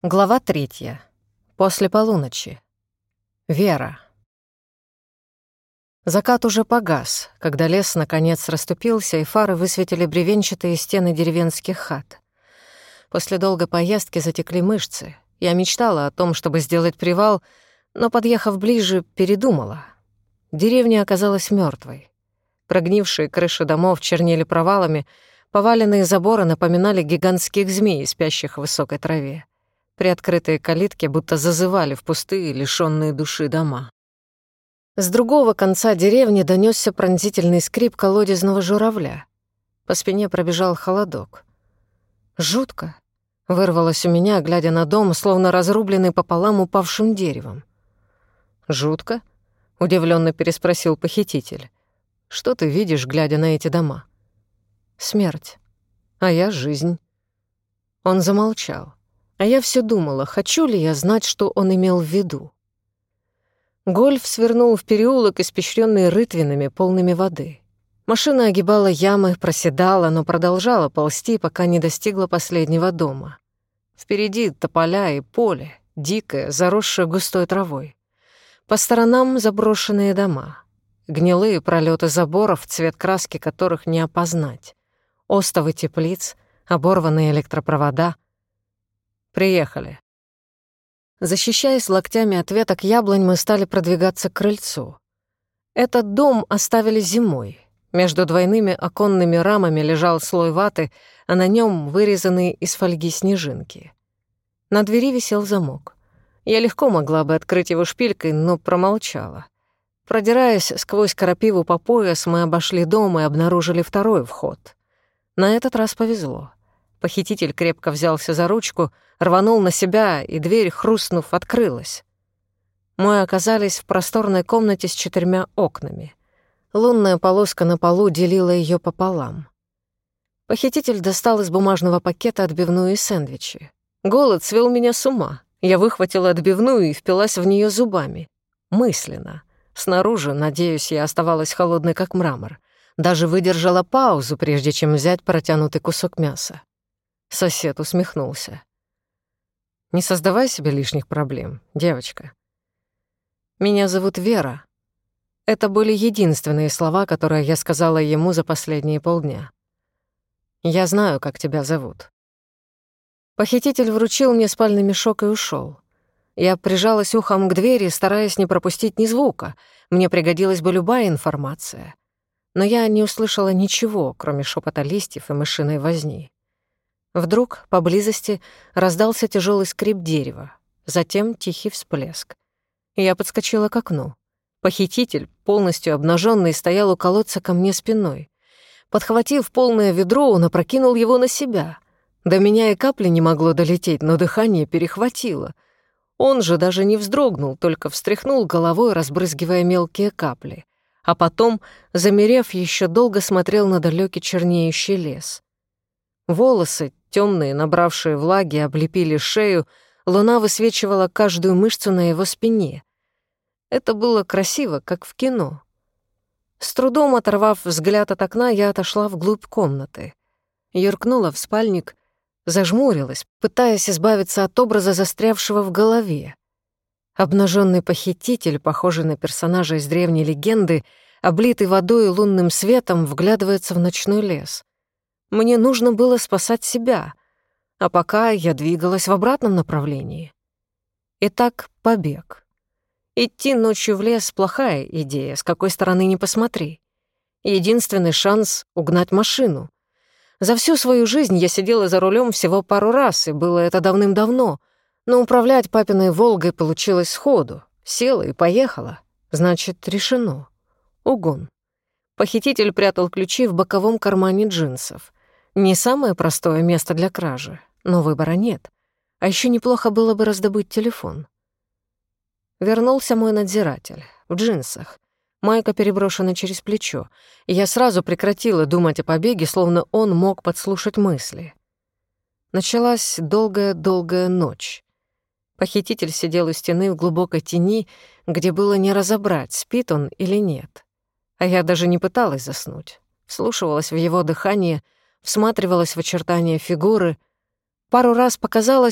Глава 3. После полуночи. Вера. Закат уже погас, когда лес наконец расступился, и фары высветили бревенчатые стены деревенских хат. После долгой поездки затекли мышцы. Я мечтала о том, чтобы сделать привал, но, подъехав ближе, передумала. Деревня оказалась мёртвой. Прогнившие крыши домов чернели провалами, поваленные заборы напоминали гигантских змей, спящих в высокой траве. Приоткрытые калитки будто зазывали в пустые, лишённые души дома. С другого конца деревни донёсся пронзительный скрип колодезного журавля. По спине пробежал холодок. «Жутко», — вырвалось у меня, глядя на дом, словно разрубленный пополам упавшим деревом. «Жутко?» — удивлённо переспросил похититель. «Что ты видишь, глядя на эти дома?» «Смерть. А я — жизнь». Он замолчал. А я все думала, хочу ли я знать, что он имел в виду. Гольф свернул в переулок, испещрённый рытвинами, полными воды. Машина огибала ямы, проседала, но продолжала ползти, пока не достигла последнего дома. Впереди тополя и поле, дикое, заросшее густой травой. По сторонам заброшенные дома. Гнилые пролеты заборов, цвет краски которых не опознать. Остовы теплиц, оборванные электропровода. «Приехали». Защищаясь локтями от веток яблонь, мы стали продвигаться к крыльцу. Этот дом оставили зимой. Между двойными оконными рамами лежал слой ваты, а на нем вырезанные из фольги снежинки. На двери висел замок. Я легко могла бы открыть его шпилькой, но промолчала. Продираясь сквозь крапиву по пояс, мы обошли дом и обнаружили второй вход. На этот раз повезло. Похититель крепко взялся за ручку, рванул на себя, и дверь, хрустнув, открылась. Мы оказались в просторной комнате с 4 окнами. Лунная полоска на полу делила ее пополам. Похититель достал из бумажного пакета отбивную и сэндвичи. Голод свел меня с ума. Я выхватила отбивную и впилась в нее зубами. Мысленно. Снаружи, надеюсь, я оставалась холодной, как мрамор. Даже выдержала паузу, прежде чем взять протянутый кусок мяса. Сосед усмехнулся. «Не создавай себе лишних проблем, девочка. Меня зовут Вера». Это были единственные слова, которые я сказала ему за последние полдня. «Я знаю, как тебя зовут». Похититель вручил мне спальный мешок и ушёл. Я прижалась ухом к двери, стараясь не пропустить ни звука. Мне пригодилась бы любая информация. Но я не услышала ничего, кроме шепота листьев и мышиной возни. Вдруг поблизости раздался тяжелый скрип дерева, затем тихий всплеск. Я подскочила к окну. Похититель, полностью обнаженный, стоял у колодца ко мне спиной. Подхватив полное ведро, он опрокинул его на себя. До меня и капли не могло долететь, но дыхание перехватило. Он же даже не вздрогнул, только встряхнул головой, разбрызгивая мелкие капли. А потом, замерев, еще долго смотрел на далекий чернеющий лес. Волосы, темные, набравшие влаги, облепили шею, луна высвечивала каждую мышцу на его спине. Это было красиво, как в кино. С трудом оторвав взгляд от окна, я отошла вглубь комнаты. Юркнула в спальник, зажмурилась, пытаясь избавиться от образа, застрявшего в голове. Обнаженный похититель, похожий на персонажа из древней легенды, облитый водой и лунным светом, вглядывается в ночной лес. Мне нужно было спасать себя, а пока я двигалась в обратном направлении. Итак, побег. Идти ночью в лес — плохая идея, с какой стороны ни посмотри. Единственный шанс — угнать машину. За всю свою жизнь я сидела за рулем всего пару раз, и было это давным-давно, но управлять папиной «Волгой» получилось сходу. Села и поехала. Значит, решено. Угон. Похититель прятал ключи в боковом кармане джинсов. Не самое простое место для кражи, но выбора нет. А еще неплохо было бы раздобыть телефон. Вернулся мой надзиратель в джинсах. Майка переброшена через плечо, и я сразу прекратила думать о побеге, словно он мог подслушать мысли. Началась долгая-долгая ночь. Похититель сидел у стены в глубокой тени, где было не разобрать, спит он или нет. А я даже не пыталась заснуть. Вслушивалась в его дыхание, всматривалась в очертания фигуры. Пару раз показалось,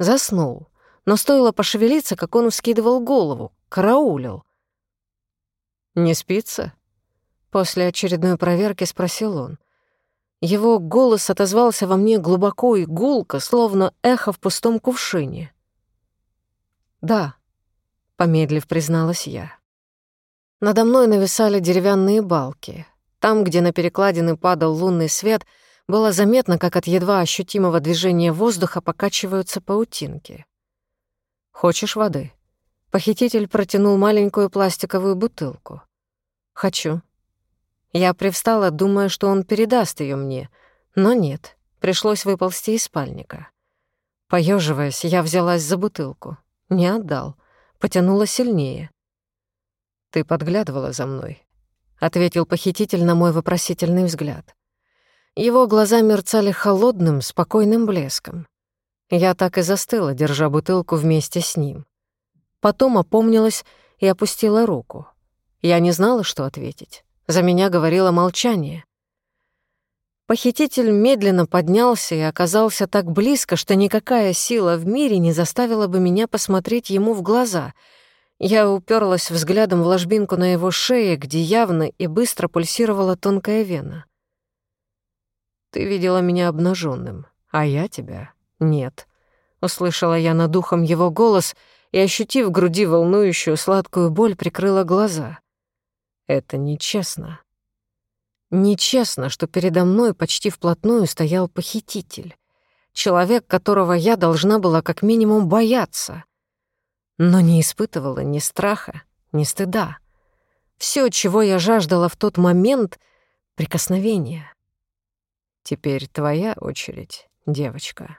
Заснул. Но стоило пошевелиться, как он вскидывал голову, караулил. «Не спится?» После очередной проверки спросил он. Его голос отозвался во мне глубоко и гулко, словно эхо в пустом кувшине. «Да», — помедлив призналась я. Надо мной нависали деревянные балки. Там, где на перекладины падал лунный свет, было заметно, как от едва ощутимого движения воздуха покачиваются паутинки. «Хочешь воды?» Похититель протянул маленькую пластиковую бутылку. «Хочу». Я привстала, думая, что он передаст ее мне, но нет, пришлось выползти из спальника. Поеживаясь, я взялась за бутылку. Не отдал, потянула сильнее. «Ты подглядывала за мной», — ответил похититель на мой вопросительный взгляд. Его глаза мерцали холодным, спокойным блеском. Я так и застыла, держа бутылку вместе с ним. Потом опомнилась и опустила руку. Я не знала, что ответить. За меня говорило молчание. Похититель медленно поднялся и оказался так близко, что никакая сила в мире не заставила бы меня посмотреть ему в глаза. Я уперлась взглядом в ложбинку на его шее, где явно и быстро пульсировала тонкая вена. «Ты видела меня обнаженным, а я тебя нет», — услышала я над ухом его голос и, ощутив в груди волнующую сладкую боль, прикрыла глаза. «Это нечестно». Нечестно, что передо мной почти вплотную стоял похититель. Человек, которого я должна была как минимум бояться. Но не испытывала ни страха, ни стыда. Всё, чего я жаждала в тот момент — прикосновения. «Теперь твоя очередь, девочка».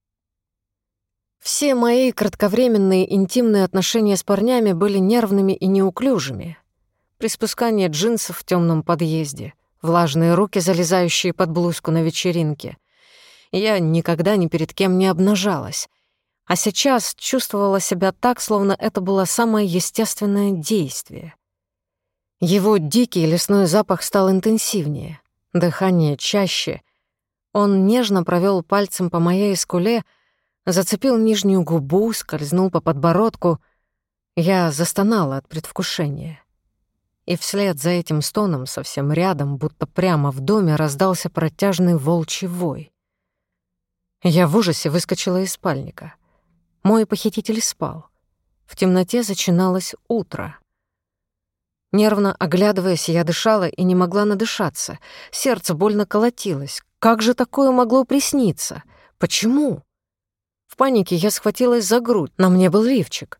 Все мои кратковременные интимные отношения с парнями были нервными и неуклюжими. Приспускание джинсов в тёмном подъезде, влажные руки, залезающие под блузку на вечеринке. Я никогда ни перед кем не обнажалась, а сейчас чувствовала себя так, словно это было самое естественное действие. Его дикий лесной запах стал интенсивнее, дыхание чаще. Он нежно провёл пальцем по моей скуле, зацепил нижнюю губу, скользнул по подбородку. Я застонала от предвкушения. И вслед за этим стоном совсем рядом, будто прямо в доме, раздался протяжный волчий вой. Я в ужасе выскочила из спальника. Мой похититель спал. В темноте начиналось утро. Нервно оглядываясь, я дышала и не могла надышаться. Сердце больно колотилось. Как же такое могло присниться? Почему? В панике я схватилась за грудь. На мне был лифчик.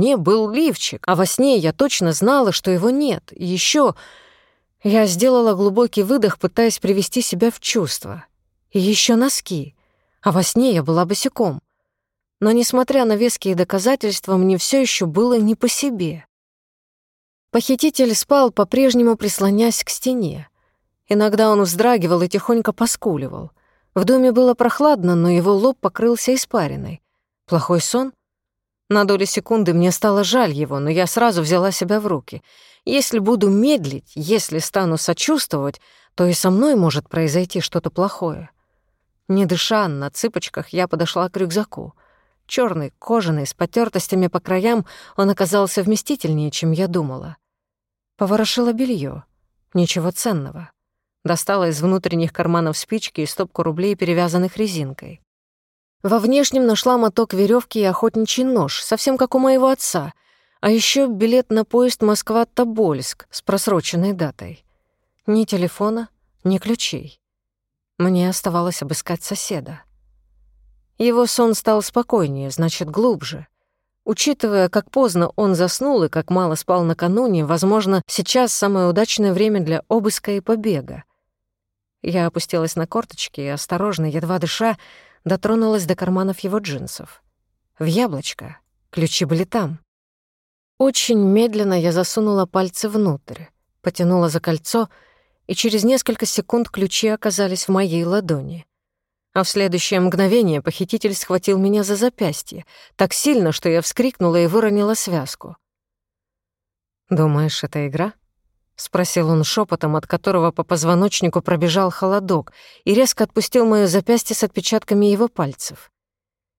А во сне я точно знала, что его нет. И ещё я сделала глубокий выдох, пытаясь привести себя в чувство. И ещё носки. А во сне я была босиком. Но, несмотря на веские доказательства, мне всё ещё было не по себе. Похититель спал, по-прежнему прислонясь к стене. Иногда он вздрагивал и тихонько поскуливал. В доме было прохладно, но его лоб покрылся испариной. Плохой сон? На долю секунды мне стало жаль его, но я сразу взяла себя в руки. Если буду медлить, если стану сочувствовать, то и со мной может произойти что-то плохое. Не дыша, на цыпочках я подошла к рюкзаку. Чёрный, кожаный, с потёртостями по краям, он оказался вместительнее, чем я думала. Поворошила бельё. Ничего ценного. Достала из внутренних карманов спички и стопку рублей, перевязанных резинкой. Во внешнем нашла моток верёвки и охотничий нож, совсем как у моего отца, а ещё билет на поезд Москва-Тобольск с просроченной датой. Ни телефона, ни ключей. Мне оставалось обыскать соседа. Его сон стал спокойнее, значит, глубже. Учитывая, как поздно он заснул и как мало спал накануне, возможно, сейчас самое удачное время для обыска и побега. Я опустилась на корточки и осторожно, едва дыша, дотронулась до карманов его джинсов. В яблочко. Ключи были там. Очень медленно я засунула пальцы внутрь, потянула за кольцо, и через несколько секунд ключи оказались в моей ладони. А в следующее мгновение похититель схватил меня за запястье так сильно, что я вскрикнула и выронила связку. «Думаешь, это игра?» — спросил он шепотом, от которого по позвоночнику пробежал холодок, и резко отпустил моё запястье с отпечатками его пальцев.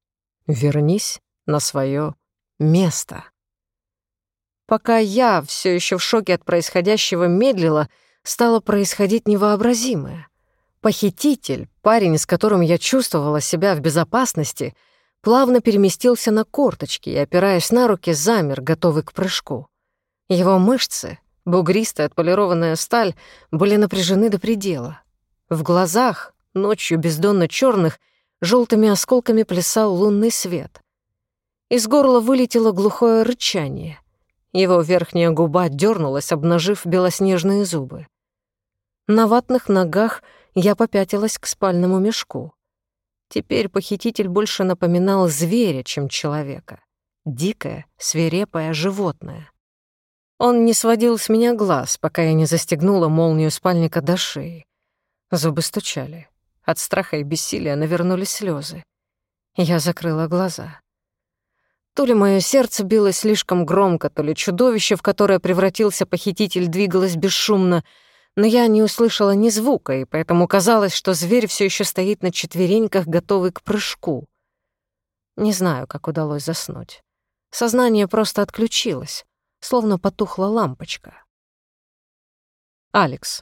Вернись на свое место. Пока я, все еще в шоке от происходящего, медлила, стало происходить невообразимое. Похититель, парень, с которым я чувствовала себя в безопасности, плавно переместился на корточки и, опираясь на руки, замер, готовый к прыжку. Его мышцы, бугристая отполированная сталь, были напряжены до предела. В глазах, ночью бездонно черных, желтыми осколками плясал лунный свет. Из горла вылетело глухое рычание. Его верхняя губа дернулась, обнажив белоснежные зубы. На ватных ногах я попятилась к спальному мешку. Теперь похититель больше напоминал зверя, чем человека. Дикое, свирепое животное. Он не сводил с меня глаз, пока я не застегнула молнию спальника до шеи. Зубы стучали. От страха и бессилия навернулись слезы. Я закрыла глаза. То ли мое сердце билось слишком громко, то ли чудовище, в которое превратился похититель, двигалось бесшумно, но я не услышала ни звука, и поэтому казалось, что зверь все еще стоит на четвереньках, готовый к прыжку. Не знаю, как удалось заснуть. Сознание просто отключилось, словно потухла лампочка. Алекс.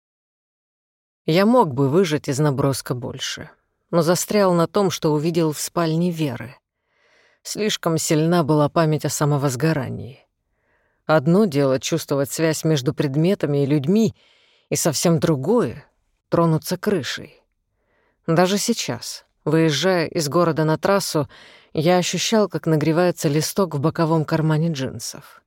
Я мог бы выжать из наброска больше, но застрял на том, что увидел в спальне Веры. Слишком сильна была память о самовозгорании. Одно дело чувствовать связь между предметами и людьми, и совсем другое — тронуться крышей. Даже сейчас, выезжая из города на трассу, я ощущал, как нагревается листок в боковом кармане джинсов.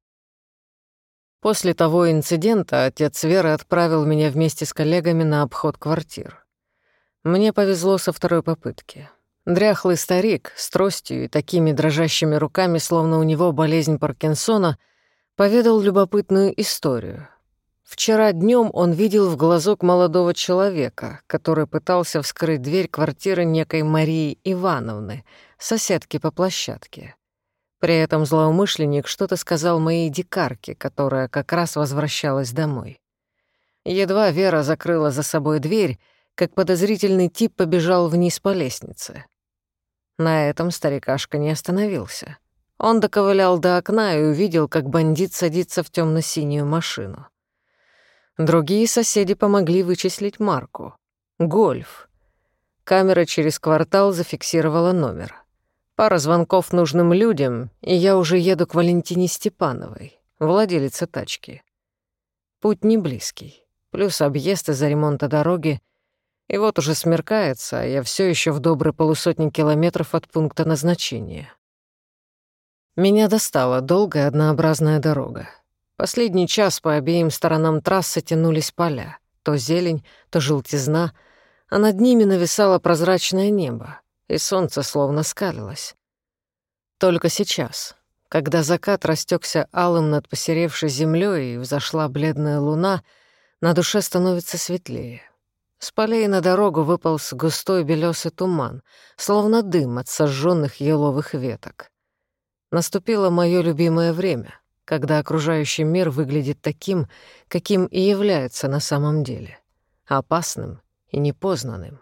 После того инцидента отец Веры отправил меня вместе с коллегами на обход квартир. Мне повезло со второй попытки. Дряхлый старик с тростью и такими дрожащими руками, словно у него болезнь Паркинсона, поведал любопытную историю. Вчера днем он видел в глазок молодого человека, который пытался вскрыть дверь квартиры некой Марии Ивановны, соседки по площадке. При этом злоумышленник что-то сказал моей дикарке, которая как раз возвращалась домой. Едва Вера закрыла за собой дверь, как подозрительный тип побежал вниз по лестнице. На этом старикашка не остановился. Он доковылял до окна и увидел, как бандит садится в тёмно-синюю машину. Другие соседи помогли вычислить марку. «Гольф». Камера через квартал зафиксировала номер. Пара звонков нужным людям, и я уже еду к Валентине Степановой, владелице тачки. Путь не близкий, плюс объезд из-за ремонта дороги. И вот уже смеркается, а я все еще в доброй полусотни километров от пункта назначения. Меня достала долгая однообразная дорога. Последний час по обеим сторонам трассы тянулись поля. То зелень, то желтизна, а над ними нависало прозрачное небо, и солнце словно скалилось. Только сейчас, когда закат растекся алым над посеревшей землей и взошла бледная луна, на душе становится светлее. С полей на дорогу выполз густой белесый туман, словно дым от сожженных еловых веток. Наступило мое любимое время, когда окружающий мир выглядит таким, каким и является на самом деле — опасным и непознанным.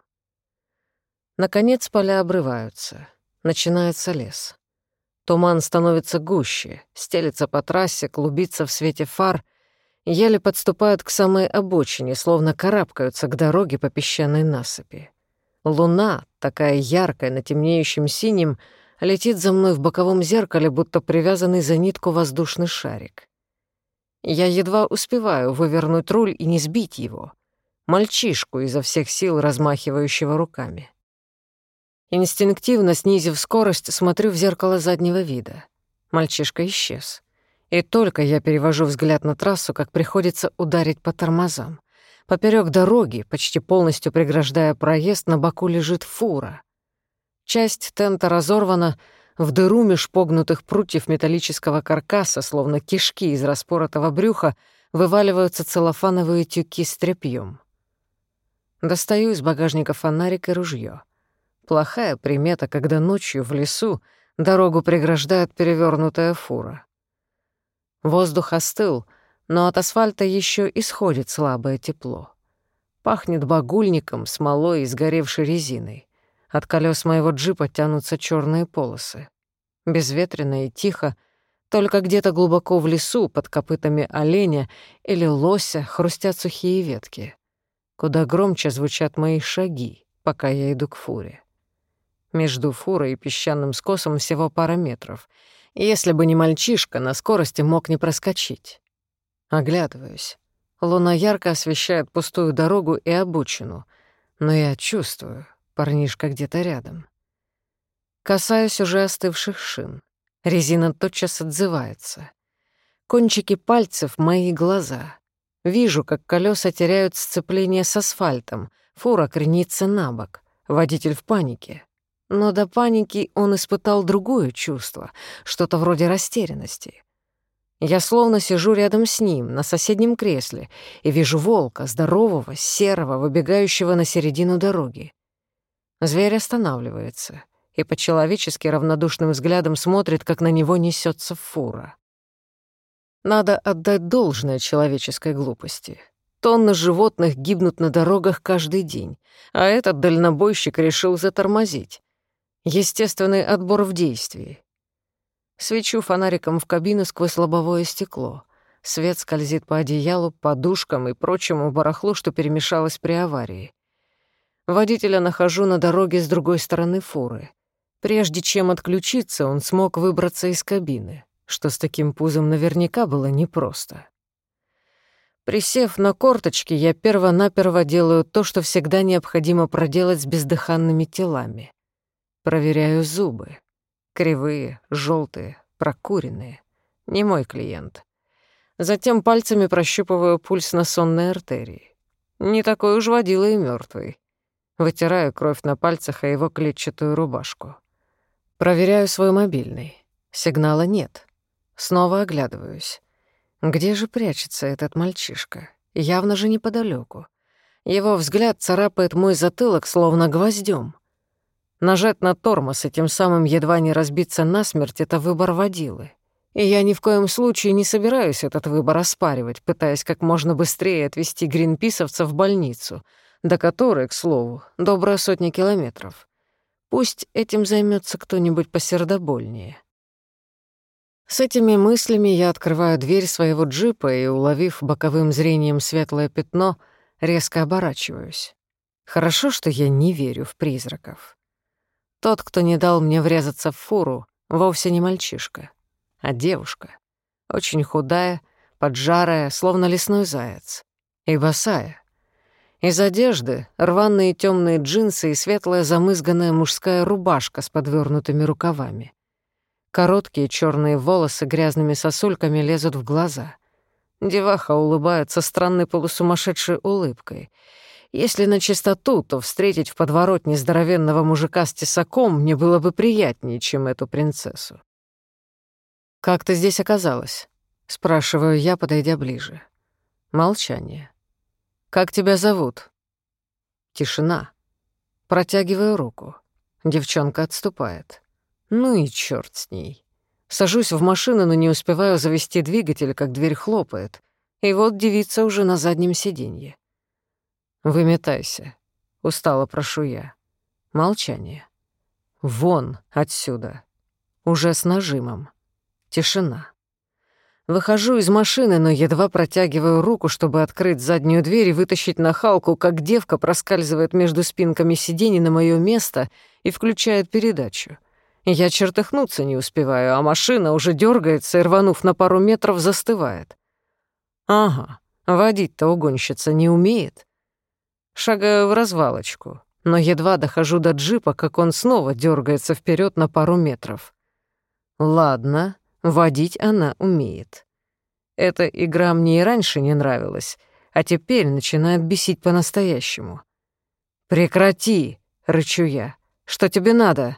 Наконец поля обрываются, начинается лес. Туман становится гуще, стелется по трассе, клубится в свете фар, еле подступают к самой обочине, словно карабкаются к дороге по песчаной насыпи. Луна, такая яркая на темнеющем синем, летит за мной в боковом зеркале, будто привязанный за нитку воздушный шарик. Я едва успеваю вывернуть руль и не сбить его. Мальчишку изо всех сил, размахивающего руками. Инстинктивно снизив скорость, смотрю в зеркало заднего вида. Мальчишка исчез. И только я перевожу взгляд на трассу, как приходится ударить по тормозам. Поперёк дороги, почти полностью преграждая проезд, на боку лежит фура. Часть тента разорвана, в дыру меж погнутых прутьев металлического каркаса, словно кишки из распоротого брюха, вываливаются целлофановые тюки с тряпьём. Достаю из багажника фонарик и ружьё. Плохая примета, когда ночью в лесу дорогу преграждает перевёрнутая фура. Воздух остыл, но от асфальта ещё исходит слабое тепло. Пахнет багульником, смолой и сгоревшей резиной. От колес моего джипа тянутся черные полосы. Безветренно и тихо, только где-то глубоко в лесу под копытами оленя или лося хрустят сухие ветки. Куда громче звучат мои шаги, пока я иду к фуре. Между фурой и песчаным скосом всего пара метров. Если бы не мальчишка, на скорости мог не проскочить. Оглядываюсь. Луна ярко освещает пустую дорогу и обочину, но я чувствую, парнишка где-то рядом. Касаюсь уже остывших шин. Резина тотчас отзывается. Кончики пальцев — мои глаза. Вижу, как колеса теряют сцепление с асфальтом, фура кренится на бок, водитель в панике. Но до паники он испытал другое чувство, что-то вроде растерянности. Я словно сижу рядом с ним, на соседнем кресле, и вижу волка, здорового, серого, выбегающего на середину дороги. Зверь останавливается и по-человечески равнодушным взглядом смотрит, как на него несется фура. Надо отдать должное человеческой глупости. Тонны животных гибнут на дорогах каждый день, а этот дальнобойщик решил затормозить. Естественный отбор в действии. Свечу фонариком в кабину сквозь лобовое стекло. Свет скользит по одеялу, подушкам и прочему барахлу, что перемешалось при аварии. Водителя нахожу на дороге с другой стороны фуры. Прежде чем отключиться, он смог выбраться из кабины, что с таким пузом наверняка было непросто. Присев на корточки, я перво-наперво делаю то, что всегда необходимо проделать с бездыханными телами. Проверяю зубы. Кривые, желтые, прокуренные. Не мой клиент. Затем пальцами прощупываю пульс на сонной артерии. Не такой уж водила и мертвый. Вытираю кровь на пальцах о его клетчатую рубашку. Проверяю свой мобильный. Сигнала нет. Снова оглядываюсь. Где же прячется этот мальчишка? Явно же неподалеку. Его взгляд царапает мой затылок, словно гвоздем. Нажать на тормоз и тем самым едва не разбиться насмерть — это выбор водилы. И я ни в коем случае не собираюсь этот выбор оспаривать, пытаясь как можно быстрее отвезти гринписовца в больницу, до которой, к слову, добрая 100 километров. Пусть этим займется кто-нибудь посердобольнее. С этими мыслями я открываю дверь своего джипа и, уловив боковым зрением светлое пятно, резко оборачиваюсь. Хорошо, что я не верю в призраков. Тот, кто не дал мне врезаться в фуру, вовсе не мальчишка, а девушка. Очень худая, поджарая, словно лесной заяц. И босая. Из одежды рваные темные джинсы и светлая замызганная мужская рубашка с подвернутыми рукавами. Короткие черные волосы грязными сосульками лезут в глаза. Деваха улыбается странной полусумасшедшей улыбкой. Если на чистоту, то встретить в подворотне здоровенного мужика с тесаком мне было бы приятнее, чем эту принцессу. «Как ты здесь оказалась?» — спрашиваю я, подойдя ближе. Молчание. «Как тебя зовут?» Тишина. Протягиваю руку. Девчонка отступает. Ну и чёрт с ней. Сажусь в машину, но не успеваю завести двигатель, как дверь хлопает. И вот девица уже на заднем сиденье. «Выметайся», — устало прошу я. Молчание. «Вон отсюда». Уже с нажимом. Тишина. Выхожу из машины, но едва протягиваю руку, чтобы открыть заднюю дверь и вытащить нахалку, как девка проскальзывает между спинками сидений на моё место и включает передачу. Я чертыхнуться не успеваю, а машина уже дёргается и, рванув на пару метров, застывает. Ага, водить-то угонщица не умеет. Шагаю в развалочку, но едва дохожу до джипа, как он снова дёргается вперёд на пару метров. Ладно, водить она умеет. Эта игра мне и раньше не нравилась, а теперь начинает бесить по-настоящему. «Прекрати!» — рычу я. «Что тебе надо?»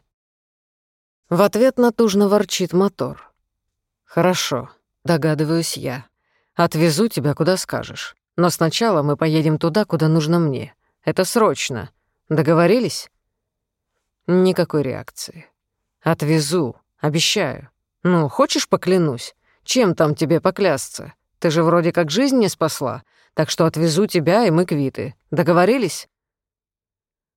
В ответ натужно ворчит мотор. «Хорошо», — догадываюсь я. «Отвезу тебя, куда скажешь. Но сначала мы поедем туда, куда нужно мне. Это срочно. Договорились?» Никакой реакции. «Отвезу, обещаю. Ну, хочешь, поклянусь? Чем там тебе поклясться? Ты же вроде как жизнь мне спасла, так что отвезу тебя, и мы квиты. Договорились?»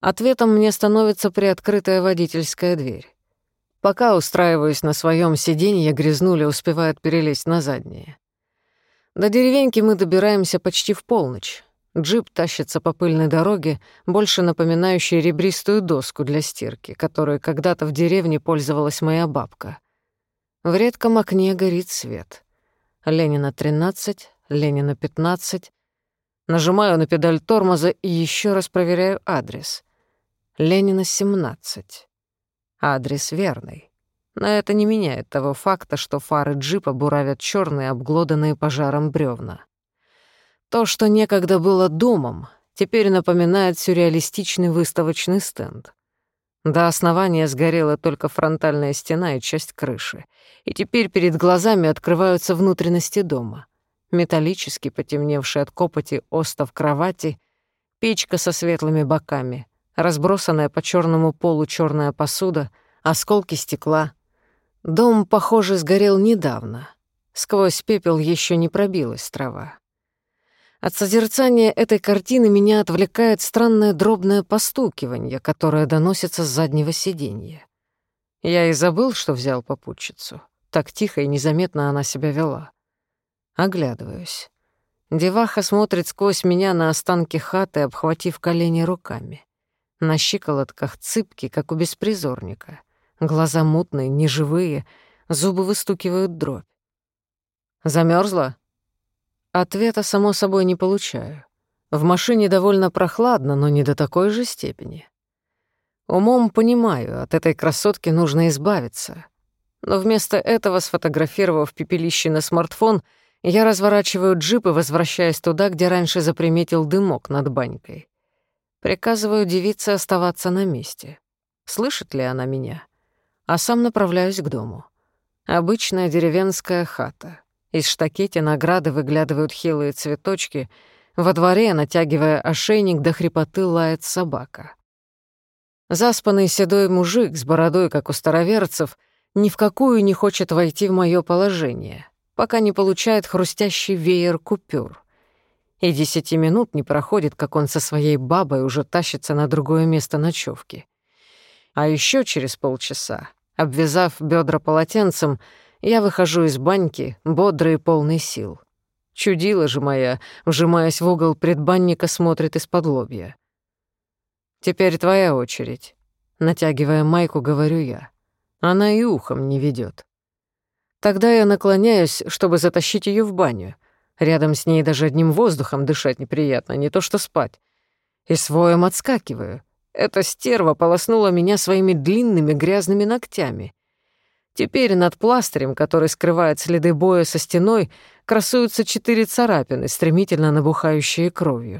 Ответом мне становится приоткрытая водительская дверь. Пока устраиваюсь на своем сиденье, грязнуля успевает перелезть на заднее. До деревеньки мы добираемся почти в полночь. Джип тащится по пыльной дороге, больше напоминающей ребристую доску для стирки, которой когда-то в деревне пользовалась моя бабка. В редком окне горит свет. Ленина 13, Ленина 15. Нажимаю на педаль тормоза и еще раз проверяю адрес. Ленина 17. Адрес верный. Но это не меняет того факта, что фары джипа буравят черные, обглоданные пожаром бревна. То, что некогда было домом, теперь напоминает сюрреалистичный выставочный стенд. До основания сгорела только фронтальная стена и часть крыши, и теперь перед глазами открываются внутренности дома. Металлический, потемневший от копоти остов кровати, печка со светлыми боками, разбросанная по черному полу черная посуда, осколки стекла. Дом, похоже, сгорел недавно. Сквозь пепел еще не пробилась трава. От созерцания этой картины меня отвлекает странное дробное постукивание, которое доносится с заднего сиденья. Я и забыл, что взял попутчицу. Так тихо и незаметно она себя вела. Оглядываюсь. Деваха смотрит сквозь меня на останки хаты, обхватив колени руками. На щиколотках цыпки, как у беспризорника. Глаза мутные, неживые, зубы выстукивают дробь. Замерзла? Ответа, само собой, не получаю. В машине довольно прохладно, но не до такой же степени. Умом понимаю, от этой красотки нужно избавиться. Но вместо этого, сфотографировав пепелище на смартфон, я разворачиваю джип и возвращаюсь туда, где раньше заприметил дымок над банькой. Приказываю девице оставаться на месте. Слышит ли она меня? А сам направляюсь к дому. Обычная деревенская хата. Из штакетин ограды выглядывают хилые цветочки. Во дворе, натягивая ошейник, до хрипоты лает собака. Заспанный седой мужик с бородой, как у староверцев, ни в какую не хочет войти в моё положение, пока не получает хрустящий веер купюр. И 10 минут не проходит, как он со своей бабой уже тащится на другое место ночевки. А еще через полчаса, обвязав бедра полотенцем, я выхожу из баньки, бодрый и полный сил. Чудила же моя, вжимаясь в угол предбанника, смотрит из-под лобья. «Теперь твоя очередь», — натягивая майку, говорю я. Она и ухом не ведет. Тогда я наклоняюсь, чтобы затащить ее в баню. Рядом с ней даже одним воздухом дышать неприятно, не то что спать. И с воем отскакиваю. Эта стерва полоснула меня своими длинными грязными ногтями. Теперь над пластырем, который скрывает следы боя со стеной, красуются 4 царапины, стремительно набухающие кровью.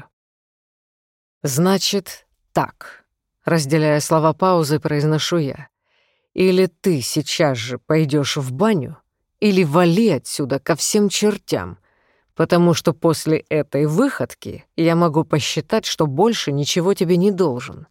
«Значит, так», — разделяя слова паузы, произношу я. «Или ты сейчас же пойдешь в баню, или вали отсюда ко всем чертям, потому что после этой выходки я могу посчитать, что больше ничего тебе не должен».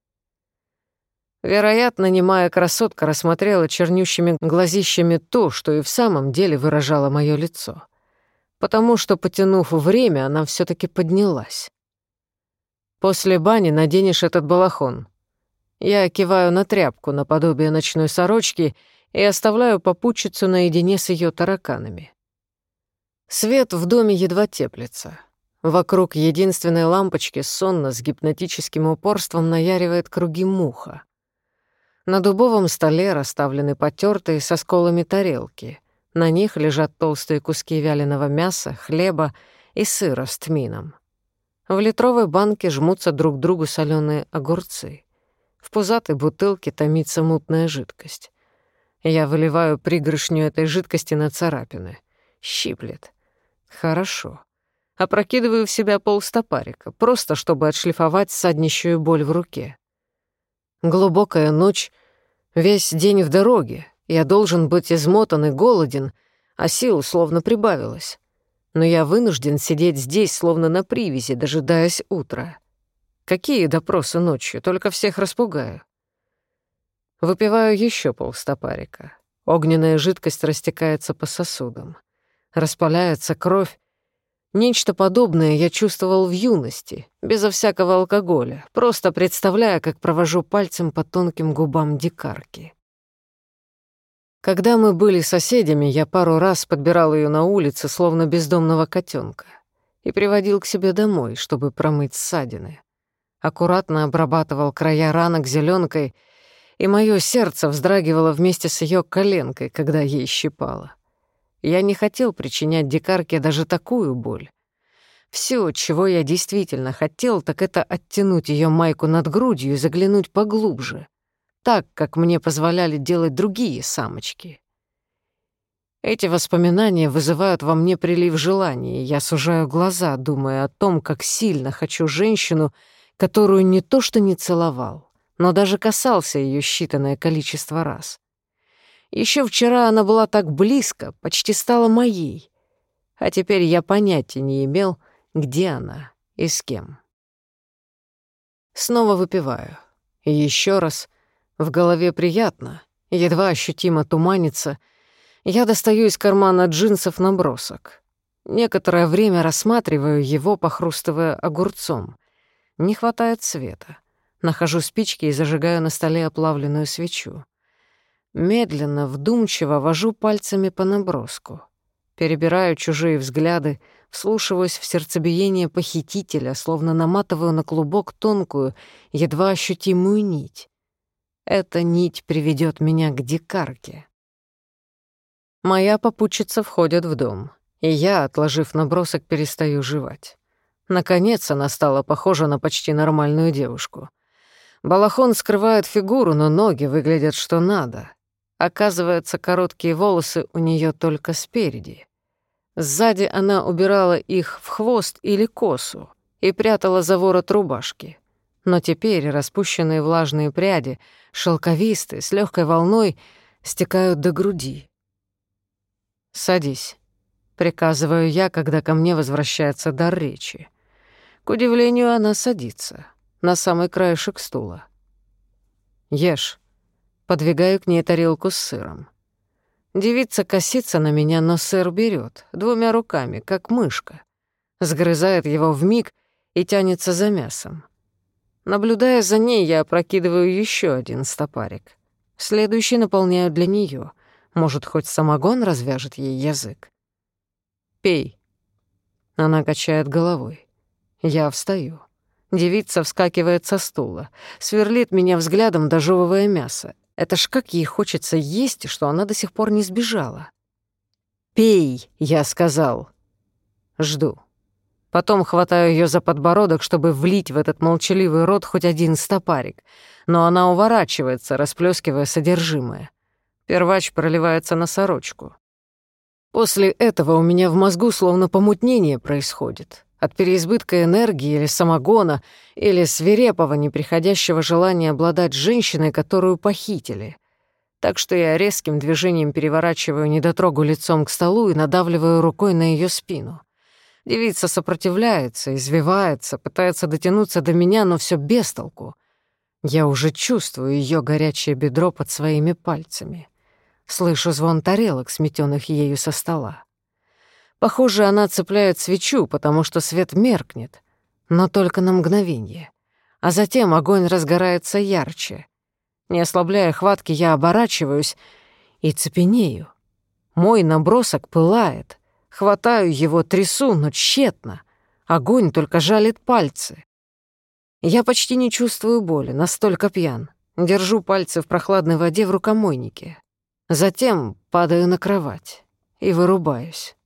Вероятно, немая красотка рассмотрела чернющими глазищами то, что и в самом деле выражало моё лицо. Потому что, потянув время, она всё-таки поднялась. «После бани наденешь этот балахон». Я киваю на тряпку наподобие ночной сорочки и оставляю попутчицу наедине с её тараканами. Свет в доме едва теплится. Вокруг единственной лампочки сонно с гипнотическим упорством наяривает круги муха. На дубовом столе расставлены потертые со сколами тарелки. На них лежат толстые куски вяленого мяса, хлеба и сыра с тмином. В литровой банке жмутся друг к другу солёные огурцы. В пузатой бутылке томится мутная жидкость. Я выливаю пригоршню этой жидкости на царапины. Щиплет. Хорошо. Опрокидываю в себя полстопарика, просто чтобы отшлифовать саднищую боль в руке. Глубокая ночь, весь день в дороге. Я должен быть измотан и голоден, а сил словно прибавилось. Но я вынужден сидеть здесь, словно на привязи, дожидаясь утра. Какие допросы ночью, только всех распугаю. Выпиваю еще полстопарика. Огненная жидкость растекается по сосудам. Распаляется кровь. Нечто подобное я чувствовал в юности, безо всякого алкоголя, просто представляя, как провожу пальцем по тонким губам дикарки. Когда мы были соседями, я пару раз подбирал ее на улице, словно бездомного котенка, и приводил к себе домой, чтобы промыть ссадины. Аккуратно обрабатывал края ранок зеленкой, и мое сердце вздрагивало вместе с ее коленкой, когда ей щипало. Я не хотел причинять дикарке даже такую боль. Все, чего я действительно хотел, так это оттянуть ее майку над грудью и заглянуть поглубже, так, как мне позволяли делать другие самочки. Эти воспоминания вызывают во мне прилив желания, и я сужаю глаза, думая о том, как сильно хочу женщину, которую не то что не целовал, но даже касался ее считанное количество раз. Еще вчера она была так близко, почти стала моей, а теперь я понятия не имел, где она и с кем. Снова выпиваю. И еще раз. В голове приятно, едва ощутимо туманится. Я достаю из кармана джинсов набросок. Некоторое время рассматриваю его, похрустывая огурцом. Не хватает света. Нахожу спички и зажигаю на столе оплавленную свечу. Медленно, вдумчиво вожу пальцами по наброску. Перебираю чужие взгляды, вслушиваюсь в сердцебиение похитителя, словно наматываю на клубок тонкую, едва ощутимую нить. Эта нить приведет меня к дикарке. Моя попутчица входит в дом, и я, отложив набросок, перестаю жевать. Наконец она стала похожа на почти нормальную девушку. Балахон скрывает фигуру, но ноги выглядят что надо. Оказывается, короткие волосы у нее только спереди. Сзади она убирала их в хвост или косу и прятала за ворот рубашки. Но теперь распущенные влажные пряди, шелковистые, с легкой волной, стекают до груди. «Садись», — приказываю я, когда ко мне возвращается дар речи. К удивлению, она садится на самый краешек стула. «Ешь». Подвигаю к ней тарелку с сыром. Девица косится на меня, но сыр берет двумя руками, как мышка. Сгрызает его вмиг и тянется за мясом. Наблюдая за ней, я опрокидываю еще один стопарик. Следующий наполняю для нее. Может, хоть самогон развяжет ей язык. «Пей». Она качает головой. Я встаю. Девица вскакивает со стула, сверлит меня взглядом, дожевывая мясо. Это ж как ей хочется есть, что она до сих пор не сбежала. «Пей», — я сказал. Жду. Потом хватаю ее за подбородок, чтобы влить в этот молчаливый рот хоть один стопарик, но она уворачивается, расплескивая содержимое. Первач проливается на сорочку. После этого у меня в мозгу словно помутнение происходит. От переизбытка энергии или самогона, или свирепого неприходящего желания обладать женщиной, которую похитили. Так что я резким движением переворачиваю недотрогу лицом к столу и надавливаю рукой на ее спину. Девица сопротивляется, извивается, пытается дотянуться до меня, но все без толку. Я уже чувствую ее горячее бедро под своими пальцами. Слышу звон тарелок, сметенных ею со стола. Похоже, она цепляет свечу, потому что свет меркнет, но только на мгновение. А затем огонь разгорается ярче. Не ослабляя хватки, я оборачиваюсь и цепенею. Мой набросок пылает. Хватаю его, трясу, но тщетно. Огонь только жалит пальцы. Я почти не чувствую боли, настолько пьян. Держу пальцы в прохладной воде в рукомойнике. Затем падаю на кровать и вырубаюсь.